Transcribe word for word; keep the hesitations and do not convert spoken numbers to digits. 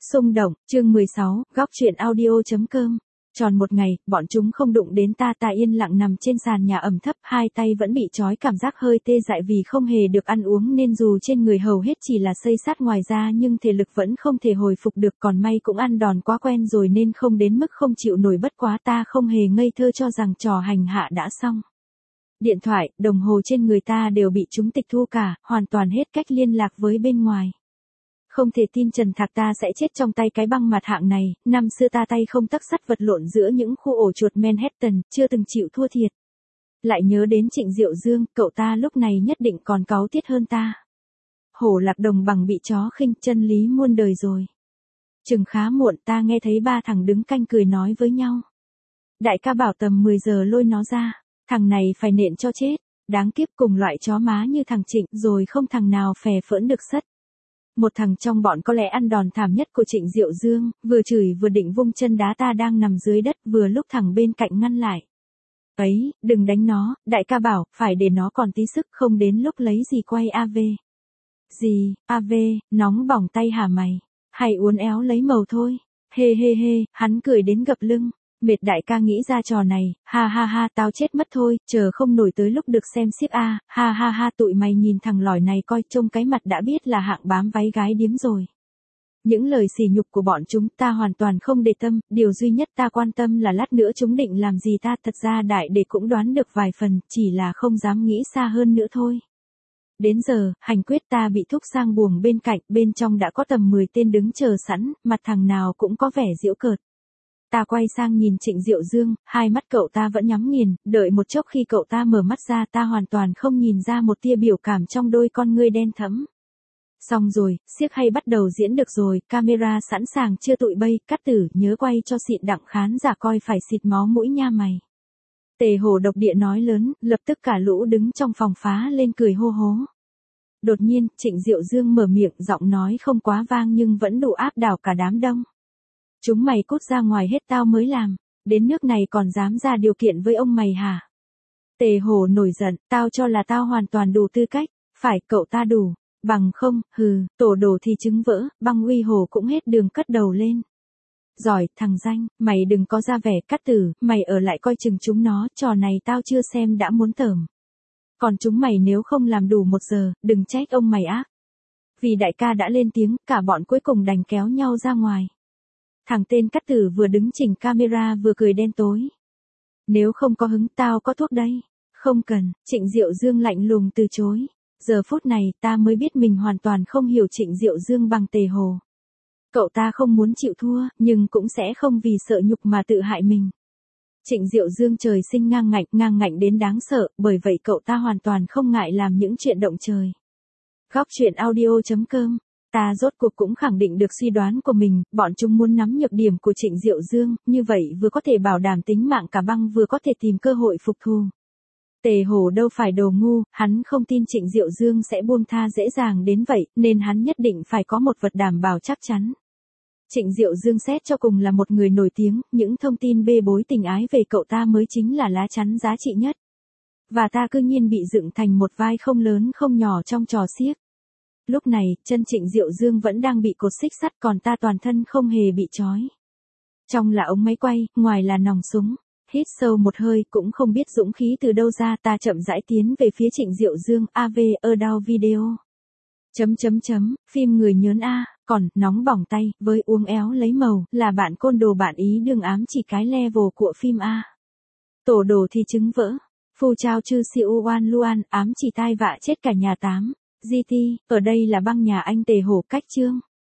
Xung động, chương mười sáu, góc chuyện audio.com. Tròn một ngày, bọn chúng không đụng đến ta ta yên lặng nằm trên sàn nhà ẩm thấp, hai tay vẫn bị trói cảm giác hơi tê dại vì không hề được ăn uống nên dù trên người hầu hết chỉ là xây xát ngoài ra nhưng thể lực vẫn không thể hồi phục được, còn may cũng ăn đòn quá quen rồi nên không đến mức không chịu nổi, bất quá ta không hề ngây thơ cho rằng trò hành hạ đã xong. Điện thoại, đồng hồ trên người ta đều bị chúng tịch thu cả, hoàn toàn hết cách liên lạc với bên ngoài. Không thể tin Trần Thạc ta sẽ chết trong tay cái băng mặt hạng này, năm xưa ta tay không tấc sắt vật lộn giữa những khu ổ chuột Manhattan, chưa từng chịu thua thiệt. Lại nhớ đến Trịnh Diệu Dương, cậu ta lúc này nhất định còn cáu tiết hơn ta. Hổ lạc đồng bằng bị chó khinh, chân lý muôn đời rồi. Chừng khá muộn ta nghe thấy ba thằng đứng canh cười nói với nhau. Đại ca bảo tầm mười giờ lôi nó ra, thằng này phải nện cho chết, đáng kiếp cùng loại chó má như thằng Trịnh rồi không thằng nào phè phỡn được sất. Một thằng trong bọn có lẽ ăn đòn thảm nhất của Trịnh Diệu Dương, vừa chửi vừa định vung chân đá ta đang nằm dưới đất, vừa lúc thằng bên cạnh ngăn lại. Ấy, đừng đánh nó, đại ca bảo, phải để nó còn tí sức, không đến lúc lấy gì quay a vê. Gì, a vê, nóng bỏng tay hả mày? Hay uốn éo lấy màu thôi? Hê hê hê, hắn cười đến gập lưng. Mệt đại ca nghĩ ra trò này, ha ha ha, tao chết mất thôi, chờ không nổi tới lúc được xem xiếc a, ha ha ha, tụi mày nhìn thằng lỏi này coi, trông cái mặt đã biết là hạng bám váy gái điếm rồi. Những lời sỉ nhục của bọn chúng ta hoàn toàn không để tâm, điều duy nhất ta quan tâm là lát nữa chúng định làm gì ta, thật ra đại đệ cũng đoán được vài phần, chỉ là không dám nghĩ xa hơn nữa thôi. Đến giờ, hành quyết ta bị thúc sang buồng bên cạnh, bên trong đã có tầm mười tên đứng chờ sẵn, mặt thằng nào cũng có vẻ giễu cợt. Ta quay sang nhìn Trịnh Diệu Dương, hai mắt cậu ta vẫn nhắm nghiền, đợi một chốc khi cậu ta mở mắt ra ta hoàn toàn không nhìn ra một tia biểu cảm trong đôi con ngươi đen thẫm. Xong rồi, xiếc hay bắt đầu diễn được rồi, camera sẵn sàng chưa tụi bay, Cát Tử nhớ quay cho xịn đặng khán giả coi phải xịt máu mũi nha mày. Tề Hổ độc địa nói lớn, lập tức cả lũ đứng trong phòng phá lên cười hô hố. Đột nhiên, Trịnh Diệu Dương mở miệng, giọng nói không quá vang nhưng vẫn đủ áp đảo cả đám đông. Chúng mày cút ra ngoài hết tao mới làm, đến nước này còn dám ra điều kiện với ông mày hả? Tề Hổ nổi giận, tao cho là tao hoàn toàn đủ tư cách, phải cậu ta đủ, bằng không, hừ, tổ đồ thì trứng vỡ, băng uy hồ cũng hết đường cất đầu lên. Giỏi, thằng danh, mày đừng có ra vẻ, Cát Tử, mày ở lại coi chừng chúng nó, trò này tao chưa xem đã muốn tởm. Còn chúng mày nếu không làm đủ một giờ, đừng trách ông mày ác. Vì đại ca đã lên tiếng, cả bọn cuối cùng đành kéo nhau ra ngoài. Thằng tên Cát Tử vừa đứng chỉnh camera vừa cười đen tối. Nếu không có hứng tao có thuốc đây. Không cần, Trịnh Diệu Dương lạnh lùng từ chối. Giờ phút này ta mới biết mình hoàn toàn không hiểu Trịnh Diệu Dương bằng Tề Hồ. Cậu ta không muốn chịu thua, nhưng cũng sẽ không vì sợ nhục mà tự hại mình. Trịnh Diệu Dương trời sinh ngang ngạnh, ngang ngạnh đến đáng sợ, bởi vậy cậu ta hoàn toàn không ngại làm những chuyện động trời. Góc chuyện audio.com. Ta rốt cuộc cũng khẳng định được suy đoán của mình, bọn chúng muốn nắm nhược điểm của Trịnh Diệu Dương, như vậy vừa có thể bảo đảm tính mạng cả băng vừa có thể tìm cơ hội phục thù. Tề Hổ đâu phải đồ ngu, hắn không tin Trịnh Diệu Dương sẽ buông tha dễ dàng đến vậy, nên hắn nhất định phải có một vật đảm bảo chắc chắn. Trịnh Diệu Dương xét cho cùng là một người nổi tiếng, những thông tin bê bối tình ái về cậu ta mới chính là lá chắn giá trị nhất. Và ta cư nhiên bị dựng thành một vai không lớn không nhỏ trong trò xiếc. Lúc này, chân Trịnh Diệu Dương vẫn đang bị cột xích sắt còn ta toàn thân không hề bị trói. Trong là ống máy quay, ngoài là nòng súng. Hít sâu một hơi cũng không biết dũng khí từ đâu ra ta chậm rãi tiến về phía Trịnh Diệu Dương, a vê, ở đao video. Chấm chấm chấm, phim người nhớn A, còn, nóng bỏng tay, với uống éo lấy màu, là bạn côn đồ bạn ý đương ám chỉ cái level của phim A. Tổ đồ thì trứng vỡ. Phu trao chư siêu oan luan, ám chỉ tai vạ chết cả nhà tám. giê tê, ở đây là băng nhà anh Tề Hổ cách chương.